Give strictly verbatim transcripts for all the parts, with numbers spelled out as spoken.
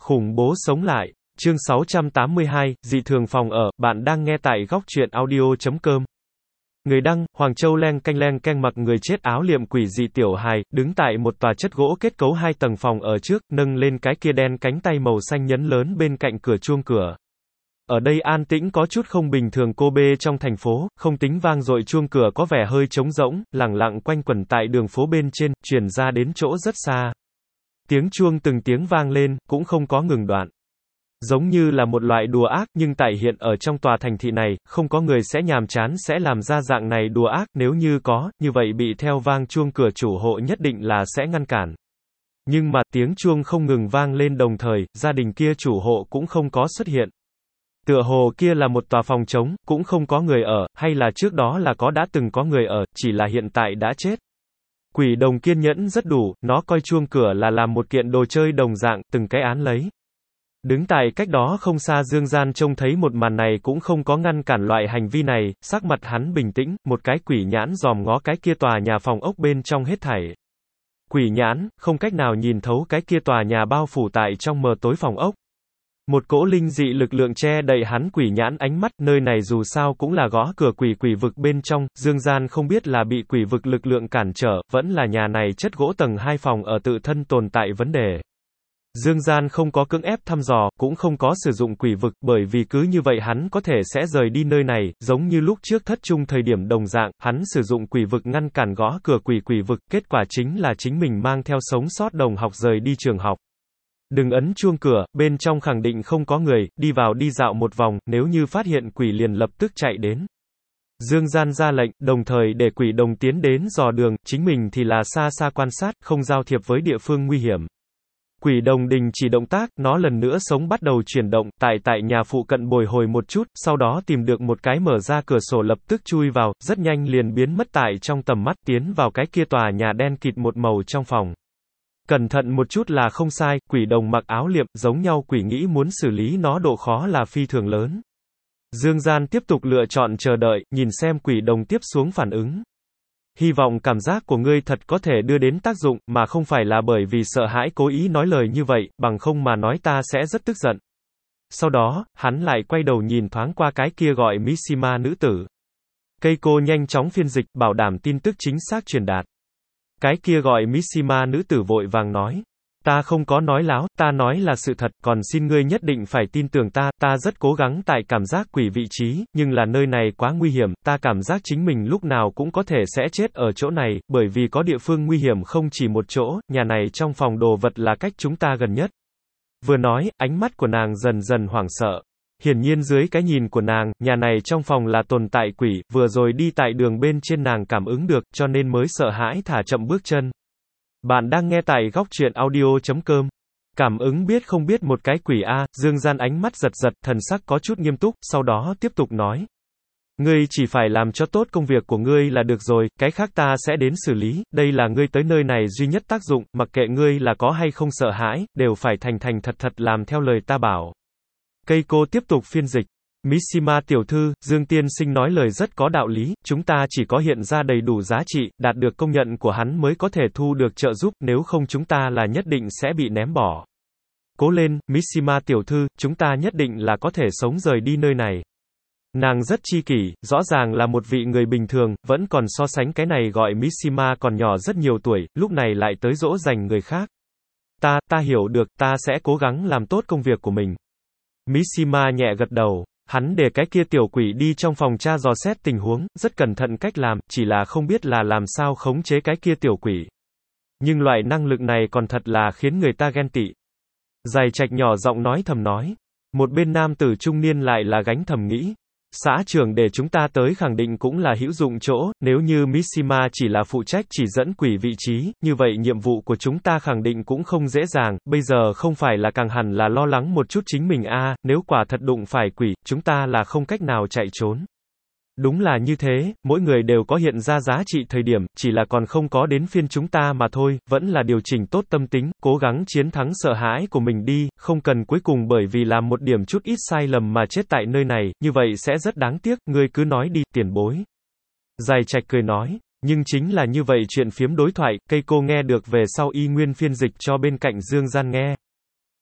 Khủng bố sống lại. Chương sáu trăm tám mươi hai, dị thường phòng ở, bạn đang nghe tại góc truyện audio chấm com. Người đăng, Hoàng Châu leng canh leng canh mặc người chết áo liệm quỷ dị tiểu hài, đứng tại một tòa chất gỗ kết cấu hai tầng phòng ở trước, nâng lên cái kia đen cánh tay màu xanh nhấn lớn bên cạnh cửa chuông cửa. Ở đây an tĩnh có chút không bình thường cô bê trong thành phố, không tính vang dội chuông cửa có vẻ hơi trống rỗng, lẳng lặng quanh quẩn tại đường phố bên trên, truyền ra đến chỗ rất xa. Tiếng chuông từng tiếng vang lên, cũng không có ngừng đoạn. Giống như là một loại đùa ác, nhưng tại hiện ở trong tòa thành thị này, không có người sẽ nhàm chán sẽ làm ra dạng này đùa ác, nếu như có, như vậy bị theo vang chuông cửa chủ hộ nhất định là sẽ ngăn cản. Nhưng mà, tiếng chuông không ngừng vang lên đồng thời, gia đình kia chủ hộ cũng không có xuất hiện. Tựa hồ kia là một tòa phòng trống, cũng không có người ở, hay là trước đó là có đã từng có người ở, chỉ là hiện tại đã chết. Quỷ đồng kiên nhẫn rất đủ, nó coi chuông cửa là làm một kiện đồ chơi đồng dạng, từng cái án lấy. Đứng tại cách đó không xa Dương Gian trông thấy một màn này cũng không có ngăn cản loại hành vi này, sắc mặt hắn bình tĩnh, một cái quỷ nhãn dòm ngó cái kia tòa nhà phòng ốc bên trong hết thảy. Quỷ nhãn, không cách nào nhìn thấu cái kia tòa nhà bao phủ tại trong mờ tối phòng ốc. Một cỗ linh dị lực lượng che đậy hắn quỷ nhãn ánh mắt, nơi này dù sao cũng là gõ cửa quỷ quỷ vực bên trong, Dương Gian không biết là bị quỷ vực lực lượng cản trở, vẫn là nhà này chất gỗ tầng hai phòng ở tự thân tồn tại vấn đề. Dương Gian không có cưỡng ép thăm dò, cũng không có sử dụng quỷ vực, bởi vì cứ như vậy hắn có thể sẽ rời đi nơi này, giống như lúc trước thất trung thời điểm đồng dạng, hắn sử dụng quỷ vực ngăn cản gõ cửa quỷ quỷ vực, kết quả chính là chính mình mang theo sống sót đồng học rời đi trường học. Đừng ấn chuông cửa, bên trong khẳng định không có người, đi vào đi dạo một vòng, nếu như phát hiện quỷ liền lập tức chạy đến. Dương Gian ra lệnh, đồng thời để quỷ đồng tiến đến dò đường, chính mình thì là xa xa quan sát, không giao thiệp với địa phương nguy hiểm. Quỷ đồng đình chỉ động tác, nó lần nữa sống bắt đầu chuyển động, tại tại nhà phụ cận bồi hồi một chút, sau đó tìm được một cái mở ra cửa sổ lập tức chui vào, rất nhanh liền biến mất tại trong tầm mắt tiến vào cái kia tòa nhà đen kịt một màu trong phòng. Cẩn thận một chút là không sai, quỷ đồng mặc áo liệm, giống nhau quỷ nghĩ muốn xử lý nó độ khó là phi thường lớn. Dương Gian tiếp tục lựa chọn chờ đợi, nhìn xem quỷ đồng tiếp xuống phản ứng. Hy vọng cảm giác của ngươi thật có thể đưa đến tác dụng, mà không phải là bởi vì sợ hãi cố ý nói lời như vậy, bằng không mà nói ta sẽ rất tức giận. Sau đó, hắn lại quay đầu nhìn thoáng qua cái kia gọi Mishima nữ tử. Cây cô nhanh chóng phiên dịch, bảo đảm tin tức chính xác truyền đạt. Cái kia gọi Mishima nữ tử vội vàng nói. Ta không có nói láo, ta nói là sự thật, còn xin ngươi nhất định phải tin tưởng ta, ta rất cố gắng tại cảm giác quỷ vị trí, nhưng là nơi này quá nguy hiểm, ta cảm giác chính mình lúc nào cũng có thể sẽ chết ở chỗ này, bởi vì có địa phương nguy hiểm không chỉ một chỗ, nhà này trong phòng đồ vật là cách chúng ta gần nhất. Vừa nói, ánh mắt của nàng dần dần hoảng sợ. Hiển nhiên dưới cái nhìn của nàng, nhà này trong phòng là tồn tại quỷ, vừa rồi đi tại đường bên trên nàng cảm ứng được, cho nên mới sợ hãi thả chậm bước chân. Bạn đang nghe tại góc truyện audio chấm com. Cảm ứng biết không biết một cái quỷ a, Dương Gian ánh mắt giật giật, thần sắc có chút nghiêm túc, sau đó tiếp tục nói. Ngươi chỉ phải làm cho tốt công việc của ngươi là được rồi, cái khác ta sẽ đến xử lý, đây là ngươi tới nơi này duy nhất tác dụng, mặc kệ ngươi là có hay không sợ hãi, đều phải thành thành thật thật làm theo lời ta bảo. Cây cô tiếp tục phiên dịch. Mishima tiểu thư, Dương tiên sinh nói lời rất có đạo lý, chúng ta chỉ có hiện ra đầy đủ giá trị, đạt được công nhận của hắn mới có thể thu được trợ giúp, nếu không chúng ta là nhất định sẽ bị ném bỏ. Cố lên, Mishima tiểu thư, chúng ta nhất định là có thể sống rời đi nơi này. Nàng rất chi kỷ, rõ ràng là một vị người bình thường, vẫn còn so sánh cái này gọi Mishima còn nhỏ rất nhiều tuổi, lúc này lại tới dỗ dành người khác. Ta, ta hiểu được, ta sẽ cố gắng làm tốt công việc của mình. Mishima nhẹ gật đầu. Hắn để cái kia tiểu quỷ đi trong phòng tra dò xét tình huống, rất cẩn thận cách làm, chỉ là không biết là làm sao khống chế cái kia tiểu quỷ. Nhưng loại năng lực này còn thật là khiến người ta ghen tị. Dài Trạch nhỏ giọng nói thầm nói. Một bên nam tử trung niên lại là gánh thầm nghĩ. Xã trưởng để chúng ta tới khẳng định cũng là hữu dụng chỗ, nếu như Mishima chỉ là phụ trách chỉ dẫn quỷ vị trí, như vậy nhiệm vụ của chúng ta khẳng định cũng không dễ dàng, bây giờ không phải là càng hẳn là lo lắng một chút chính mình a, à, nếu quả thật đụng phải quỷ, chúng ta là không cách nào chạy trốn. Đúng là như thế, mỗi người đều có hiện ra giá trị thời điểm, chỉ là còn không có đến phiên chúng ta mà thôi, vẫn là điều chỉnh tốt tâm tính, cố gắng chiến thắng sợ hãi của mình đi, không cần cuối cùng bởi vì làm một điểm chút ít sai lầm mà chết tại nơi này, như vậy sẽ rất đáng tiếc, ngươi cứ nói đi, tiền bối. Dài Trạch cười nói, nhưng chính là như vậy chuyện phiếm đối thoại, cây cô nghe được về sau y nguyên phiên dịch cho bên cạnh Dương Gian nghe.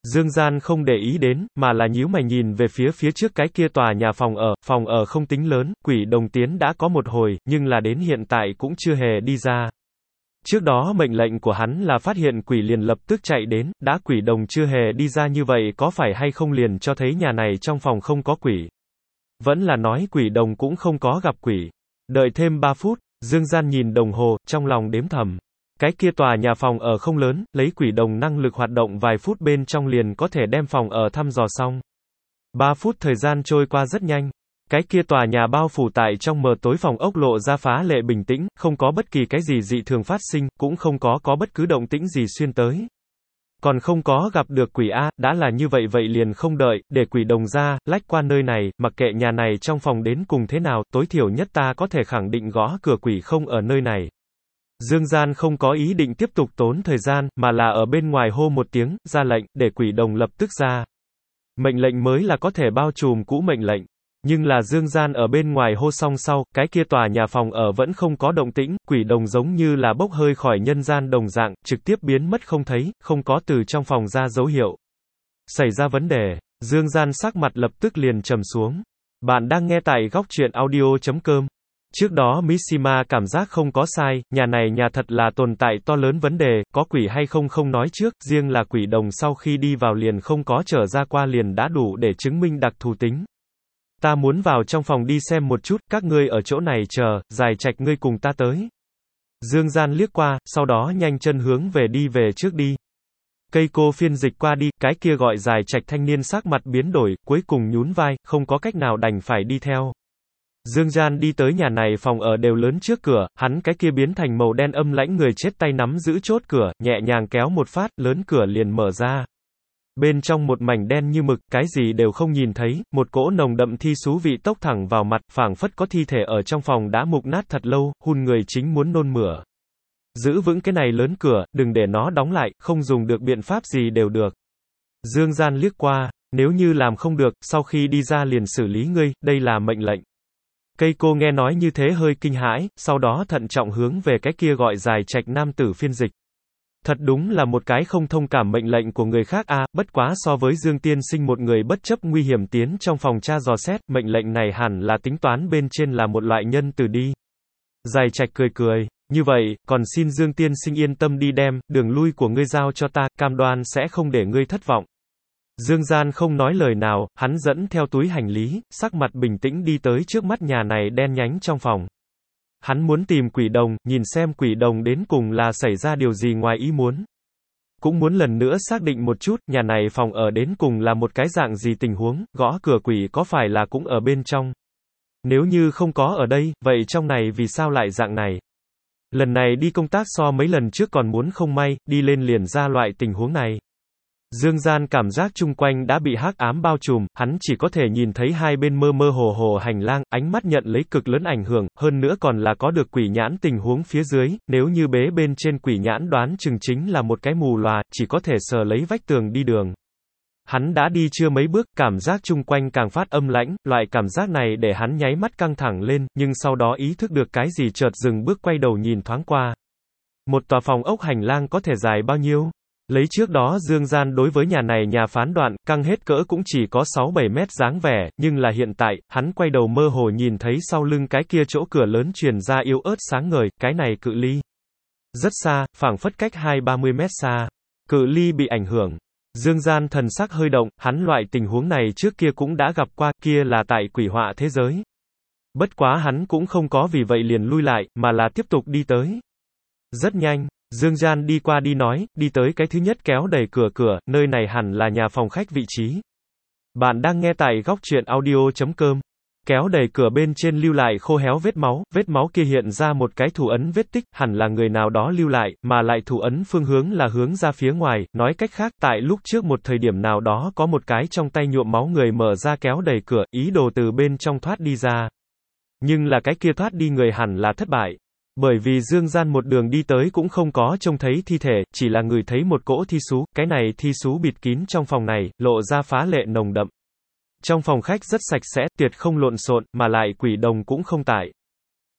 Dương Gian không để ý đến, mà là nhíu mày nhìn về phía phía trước cái kia tòa nhà phòng ở, phòng ở không tính lớn, quỷ đồng tiến đã có một hồi, nhưng là đến hiện tại cũng chưa hề đi ra. Trước đó mệnh lệnh của hắn là phát hiện quỷ liền lập tức chạy đến, đã quỷ đồng chưa hề đi ra như vậy có phải hay không liền cho thấy nhà này trong phòng không có quỷ. Vẫn là nói quỷ đồng cũng không có gặp quỷ. Đợi thêm ba phút, Dương Gian nhìn đồng hồ, trong lòng đếm thầm. Cái kia tòa nhà phòng ở không lớn, lấy quỷ đồng năng lực hoạt động vài phút bên trong liền có thể đem phòng ở thăm dò xong. Ba phút thời gian trôi qua rất nhanh. Cái kia tòa nhà bao phủ tại trong mờ tối phòng ốc lộ ra phá lệ bình tĩnh, không có bất kỳ cái gì dị thường phát sinh, cũng không có có bất cứ động tĩnh gì xuyên tới. Còn không có gặp được quỷ A, đã là như vậy vậy liền không đợi, để quỷ đồng ra, lách qua nơi này, mặc kệ nhà này trong phòng đến cùng thế nào, tối thiểu nhất ta có thể khẳng định gõ cửa quỷ không ở nơi này. Dương Gian không có ý định tiếp tục tốn thời gian, mà là ở bên ngoài hô một tiếng, ra lệnh, để quỷ đồng lập tức ra. Mệnh lệnh mới là có thể bao trùm cũ mệnh lệnh. Nhưng là Dương Gian ở bên ngoài hô xong sau, cái kia tòa nhà phòng ở vẫn không có động tĩnh, quỷ đồng giống như là bốc hơi khỏi nhân gian đồng dạng, trực tiếp biến mất không thấy, không có từ trong phòng ra dấu hiệu. Xảy ra vấn đề, Dương Gian sắc mặt lập tức liền trầm xuống. Bạn đang nghe tại góc truyện audio chấm com. Trước đó Mishima cảm giác không có sai, nhà này nhà thật là tồn tại to lớn vấn đề, có quỷ hay không không nói trước, riêng là quỷ đồng sau khi đi vào liền không có trở ra qua liền đã đủ để chứng minh đặc thù tính. Ta muốn vào trong phòng đi xem một chút, các ngươi ở chỗ này chờ, Dài Trạch ngươi cùng ta tới. Dương Gian liếc qua, sau đó nhanh chân hướng về đi về trước đi. Cây cô phiên dịch qua đi, cái kia gọi Dài Trạch thanh niên sắc mặt biến đổi, cuối cùng nhún vai, không có cách nào đành phải đi theo. Dương Gian đi tới nhà này phòng ở đều lớn trước cửa, hắn cái kia biến thành màu đen âm lãnh người chết tay nắm giữ chốt cửa, nhẹ nhàng kéo một phát, lớn cửa liền mở ra. Bên trong một mảnh đen như mực, cái gì đều không nhìn thấy, một cỗ nồng đậm thi xú vị tốc thẳng vào mặt, phảng phất có thi thể ở trong phòng đã mục nát thật lâu, hun người chính muốn nôn mửa. Giữ vững cái này lớn cửa, đừng để nó đóng lại, không dùng được biện pháp gì đều được. Dương Gian liếc qua, nếu như làm không được, sau khi đi ra liền xử lý ngươi, đây là mệnh lệnh. Cây cô nghe nói như thế hơi kinh hãi, sau đó thận trọng hướng về cái kia gọi Dài Trạch nam tử phiên dịch. Thật đúng là một cái không thông cảm mệnh lệnh của người khác a, à, bất quá so với Dương tiên sinh một người bất chấp nguy hiểm tiến trong phòng tra dò xét, mệnh lệnh này hẳn là tính toán bên trên là một loại nhân từ đi. Dài Trạch cười cười, như vậy, còn xin Dương tiên sinh yên tâm đi đem, đường lui của ngươi giao cho ta, cam đoan sẽ không để ngươi thất vọng. Dương Gian không nói lời nào, hắn dẫn theo túi hành lý, sắc mặt bình tĩnh đi tới trước mắt nhà này đen nhánh trong phòng. Hắn muốn tìm quỷ đồng, nhìn xem quỷ đồng đến cùng là xảy ra điều gì ngoài ý muốn. Cũng muốn lần nữa xác định một chút, nhà này phòng ở đến cùng là một cái dạng gì tình huống, gõ cửa quỷ có phải là cũng ở bên trong. Nếu như không có ở đây, vậy trong này vì sao lại dạng này? Lần này đi công tác so mấy lần trước còn muốn không may, đi lên liền ra loại tình huống này. Dương Gian cảm giác chung quanh đã bị hắc ám bao trùm, hắn chỉ có thể nhìn thấy hai bên mơ mơ hồ hồ hành lang, ánh mắt nhận lấy cực lớn ảnh hưởng, hơn nữa còn là có được quỷ nhãn tình huống phía dưới, nếu như bế bên trên quỷ nhãn đoán chừng chính là một cái mù lòa, chỉ có thể sờ lấy vách tường đi đường. Hắn đã đi chưa mấy bước, cảm giác chung quanh càng phát âm lãnh, loại cảm giác này để hắn nháy mắt căng thẳng lên, nhưng sau đó ý thức được cái gì chợt dừng bước quay đầu nhìn thoáng qua. Một tòa phòng ốc hành lang có thể dài bao nhiêu? Lấy trước đó Dương Gian đối với nhà này nhà phán đoạn, căng hết cỡ cũng chỉ có sáu bảy mét dáng vẻ, nhưng là hiện tại, hắn quay đầu mơ hồ nhìn thấy sau lưng cái kia chỗ cửa lớn truyền ra yếu ớt sáng ngời, cái này cự ly rất xa, phảng phất cách hai ba mươi mét xa. Cự ly bị ảnh hưởng. Dương Gian thần sắc hơi động, hắn loại tình huống này trước kia cũng đã gặp qua, kia là tại quỷ họa thế giới. Bất quá hắn cũng không có vì vậy liền lui lại, mà là tiếp tục đi tới. Rất nhanh. Dương Gian đi qua đi nói, đi tới cái thứ nhất kéo đẩy cửa cửa, nơi này hẳn là nhà phòng khách vị trí. Bạn đang nghe tại góc truyện audio chấm com. Kéo đẩy cửa bên trên lưu lại khô héo vết máu, vết máu kia hiện ra một cái thủ ấn vết tích, hẳn là người nào đó lưu lại, mà lại thủ ấn phương hướng là hướng ra phía ngoài, nói cách khác, tại lúc trước một thời điểm nào đó có một cái trong tay nhuộm máu người mở ra kéo đẩy cửa, ý đồ từ bên trong thoát đi ra. Nhưng là cái kia thoát đi người hẳn là thất bại. Bởi vì Dương Gian một đường đi tới cũng không có trông thấy thi thể, chỉ là người thấy một cỗ thi xú, cái này thi xú bịt kín trong phòng này, lộ ra phá lệ nồng đậm. Trong phòng khách rất sạch sẽ, tuyệt không lộn xộn, mà lại quỷ đồng cũng không tại.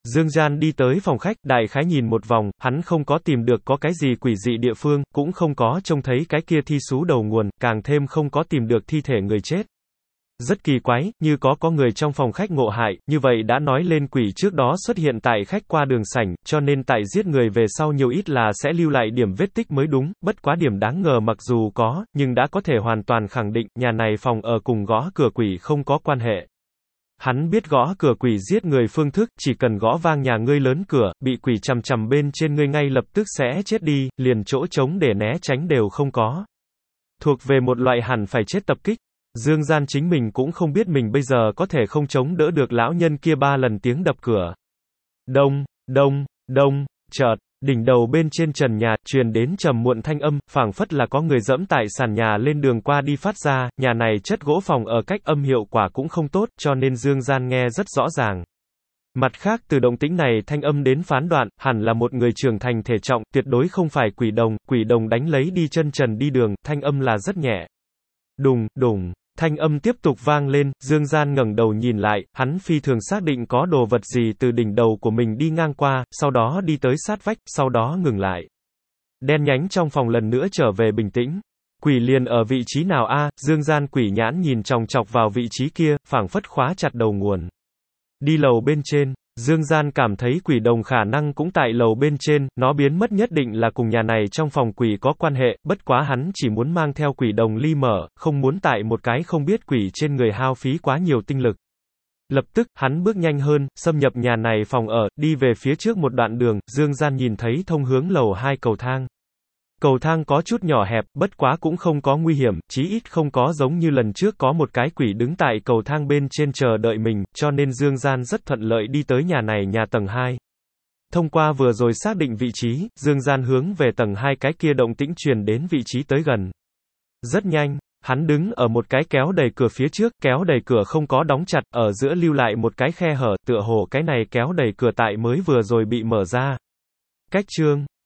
Dương Gian đi tới phòng khách, đại khái nhìn một vòng, hắn không có tìm được có cái gì quỷ dị địa phương, cũng không có trông thấy cái kia thi sú đầu nguồn, càng thêm không có tìm được thi thể người chết. Rất kỳ quái, như có có người trong phòng khách ngộ hại, như vậy đã nói lên quỷ trước đó xuất hiện tại khách qua đường sảnh, cho nên tại giết người về sau nhiều ít là sẽ lưu lại điểm vết tích mới đúng, bất quá điểm đáng ngờ mặc dù có, nhưng đã có thể hoàn toàn khẳng định, nhà này phòng ở cùng gõ cửa quỷ không có quan hệ. Hắn biết gõ cửa quỷ giết người phương thức, chỉ cần gõ vang nhà ngươi lớn cửa, bị quỷ chằm chằm bên trên ngươi ngay lập tức sẽ chết đi, liền chỗ trống để né tránh đều không có. Thuộc về một loại hẳn phải chết tập kích. Dương Gian chính mình cũng không biết mình bây giờ có thể không chống đỡ được lão nhân kia ba lần tiếng đập cửa. Đông, đông, đông, chợt, đỉnh đầu bên trên trần nhà, truyền đến trầm muộn thanh âm, phảng phất là có người dẫm tại sàn nhà lên đường qua đi phát ra, nhà này chất gỗ phòng ở cách âm hiệu quả cũng không tốt, cho nên Dương Gian nghe rất rõ ràng. Mặt khác từ động tĩnh này thanh âm đến phán đoạn, hẳn là một người trưởng thành thể trọng, tuyệt đối không phải quỷ đồng, quỷ đồng đánh lấy đi chân trần đi đường, thanh âm là rất nhẹ. Đùng, đùng. Thanh âm tiếp tục vang lên, Dương Gian ngẩng đầu nhìn lại, hắn phi thường xác định có đồ vật gì từ đỉnh đầu của mình đi ngang qua, sau đó đi tới sát vách, sau đó ngừng lại. Đen nhánh trong phòng lần nữa trở về bình tĩnh. Quỷ liền ở vị trí nào a? Dương Gian quỷ nhãn nhìn chòng chọc vào vị trí kia, phảng phất khóa chặt đầu nguồn. Đi lầu bên trên, Dương Gian cảm thấy quỷ đồng khả năng cũng tại lầu bên trên, nó biến mất nhất định là cùng nhà này trong phòng quỷ có quan hệ, bất quá hắn chỉ muốn mang theo quỷ đồng ly mở, không muốn tại một cái không biết quỷ trên người hao phí quá nhiều tinh lực. Lập tức, hắn bước nhanh hơn, xâm nhập nhà này phòng ở, đi về phía trước một đoạn đường, Dương Gian nhìn thấy thông hướng lầu hai cầu thang. Cầu thang có chút nhỏ hẹp, bất quá cũng không có nguy hiểm, chí ít không có giống như lần trước có một cái quỷ đứng tại cầu thang bên trên chờ đợi mình, cho nên Dương Gian rất thuận lợi đi tới nhà này nhà tầng hai. Thông qua vừa rồi xác định vị trí, Dương Gian hướng về tầng hai cái kia động tĩnh truyền đến vị trí tới gần. Rất nhanh, hắn đứng ở một cái kéo đầy cửa phía trước, kéo đầy cửa không có đóng chặt, ở giữa lưu lại một cái khe hở, tựa hồ cái này kéo đầy cửa tại mới vừa rồi bị mở ra. Cách chương